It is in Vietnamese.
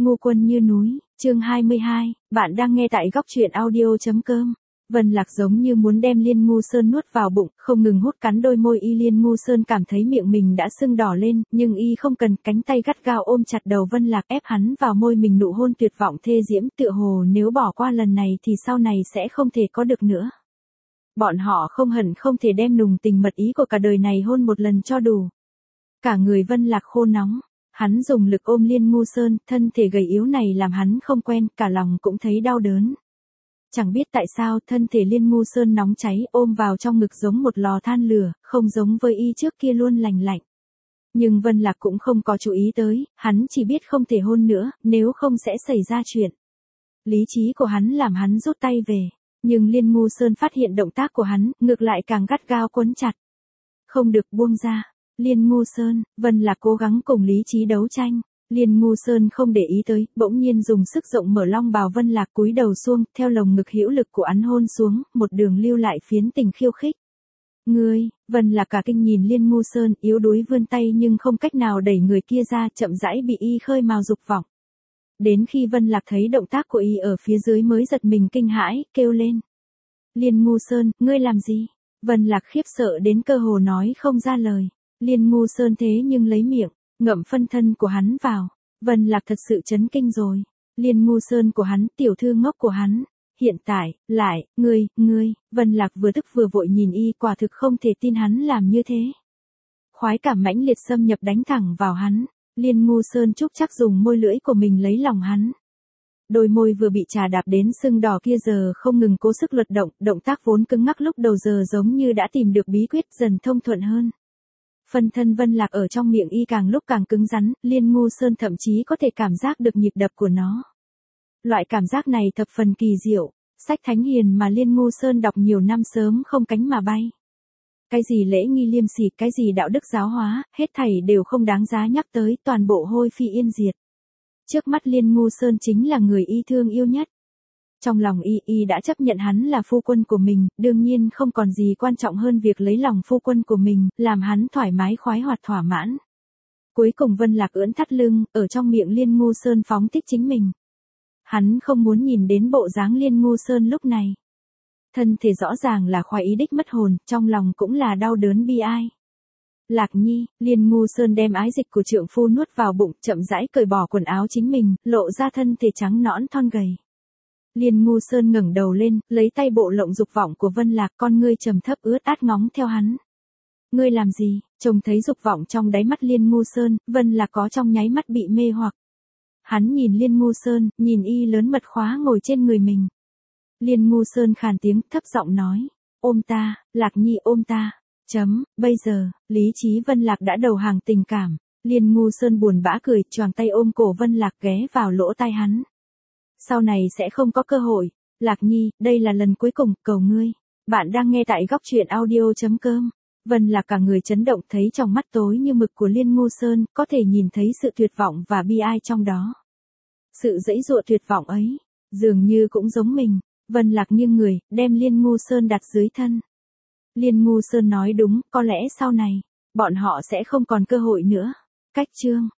Ngu quân như núi, chương 22, bạn đang nghe tại góc truyện audio.com. Vân Lạc giống như muốn đem Liên Ngu Sơn nuốt vào bụng, không ngừng hút cắn đôi môi y. Liên Ngu Sơn cảm thấy miệng mình đã sưng đỏ lên, nhưng y không cần, cánh tay gắt gao ôm chặt đầu Vân Lạc ép hắn vào môi mình, nụ hôn tuyệt vọng thê diễm, tựa hồ nếu bỏ qua lần này thì sau này sẽ không thể có được nữa. Bọn họ không hận không thể đem nùng tình mật ý của cả đời này hôn một lần cho đủ. Cả người Vân Lạc khô nóng. Hắn dùng lực ôm Liên Ngu Sơn, thân thể gầy yếu này làm hắn không quen, cả lòng cũng thấy đau đớn. Chẳng biết tại sao thân thể Liên Ngu Sơn nóng cháy, ôm vào trong ngực giống một lò than lửa, không giống với y trước kia luôn lành lạnh. Nhưng Vân Lạc cũng không có chú ý tới, hắn chỉ biết không thể hôn nữa, nếu không sẽ xảy ra chuyện. Lý trí của hắn làm hắn rút tay về, nhưng Liên Ngu Sơn phát hiện động tác của hắn, ngược lại càng gắt gao quấn chặt. Không được buông ra. Liên Ngu Sơn, Vân Lạc cố gắng cùng lý trí đấu tranh. Liên Ngu Sơn không để ý tới, bỗng nhiên dùng sức rộng mở long bào Vân Lạc cúi đầu xuống, theo lồng ngực hữu lực của hắn hôn xuống, một đường lưu lại phiến tình khiêu khích. Ngươi, Vân Lạc cả kinh nhìn Liên Ngu Sơn, yếu đuối vươn tay nhưng không cách nào đẩy người kia ra, chậm rãi bị y khơi mào dục vọng. Đến khi Vân Lạc thấy động tác của y ở phía dưới mới giật mình kinh hãi, kêu lên. Liên Ngu Sơn, ngươi làm gì? Vân Lạc khiếp sợ đến cơ hồ nói không ra lời. Liên Ngu Sơn thế nhưng lấy miệng, ngậm phân thân của hắn vào. Vân Lạc thật sự chấn kinh rồi. Liên Ngu Sơn của hắn, tiểu thư ngốc của hắn. Hiện tại, lại, ngươi, Vân Lạc vừa tức vừa vội nhìn y, quả thực không thể tin hắn làm như thế. Khoái cảm mãnh liệt xâm nhập đánh thẳng vào hắn. Liên Ngu Sơn chúc chắc dùng môi lưỡi của mình lấy lòng hắn. Đôi môi vừa bị trà đạp đến sưng đỏ kia giờ không ngừng cố sức luật động, động tác vốn cứng ngắc lúc đầu giờ giống như đã tìm được bí quyết, dần thông thuận hơn. Phân thân Vân Lạc ở trong miệng y càng lúc càng cứng rắn, Liên Ngu Sơn thậm chí có thể cảm giác được nhịp đập của nó. Loại cảm giác này thập phần kỳ diệu, sách thánh hiền mà Liên Ngu Sơn đọc nhiều năm sớm không cánh mà bay. Cái gì lễ nghi liêm sỉ, cái gì đạo đức giáo hóa, hết thảy đều không đáng giá nhắc tới, toàn bộ hôi phi yên diệt. Trước mắt Liên Ngu Sơn chính là người y thương yêu nhất. Trong lòng y đã chấp nhận hắn là phu quân của mình, đương nhiên không còn gì quan trọng hơn việc lấy lòng phu quân của mình, làm hắn thoải mái khoái hoạt thỏa mãn. Cuối cùng Vân Lạc ưỡn thắt lưng, ở trong miệng Liên Ngu Sơn phóng thích chính mình. Hắn không muốn nhìn đến bộ dáng Liên Ngu Sơn lúc này. Thân thể rõ ràng là khoái ý đích mất hồn, trong lòng cũng là đau đớn bi ai. Lạc Nhi, Liên Ngu Sơn đem ái dịch của trượng phu nuốt vào bụng, chậm rãi cởi bỏ quần áo chính mình, lộ ra thân thể trắng nõn thon gầy. Liên Ngu Sơn ngẩng đầu lên, lấy tay bộ lộng dục vọng của Vân Lạc, con ngươi trầm thấp ướt át ngóng theo hắn. Ngươi làm gì? Trông thấy dục vọng trong đáy mắt Liên Ngu Sơn, Vân Lạc có trong nháy mắt bị mê hoặc. Hắn nhìn Liên Ngu Sơn, nhìn y lớn mật khóa ngồi trên người mình. Liên Ngu Sơn khàn tiếng, thấp giọng nói, ôm ta, Lạc Nhi ôm ta. Bây giờ, lý trí Vân Lạc đã đầu hàng tình cảm. Liên Ngu Sơn buồn bã cười, choàng tay ôm cổ Vân Lạc ghé vào lỗ tai hắn. Sau này sẽ không có cơ hội. Lạc Nhi, đây là lần cuối cùng, cầu ngươi. Bạn đang nghe tại góc truyện audio.com. Vân Lạc cả người chấn động, thấy trong mắt tối như mực của Liên Ngu Sơn, có thể nhìn thấy sự tuyệt vọng và bi ai trong đó. Sự giãy giụa tuyệt vọng ấy, dường như cũng giống mình. Vân Lạc nghiêng người, đem Liên Ngu Sơn đặt dưới thân. Liên Ngu Sơn nói đúng, có lẽ sau này, bọn họ sẽ không còn cơ hội nữa. Cách chương.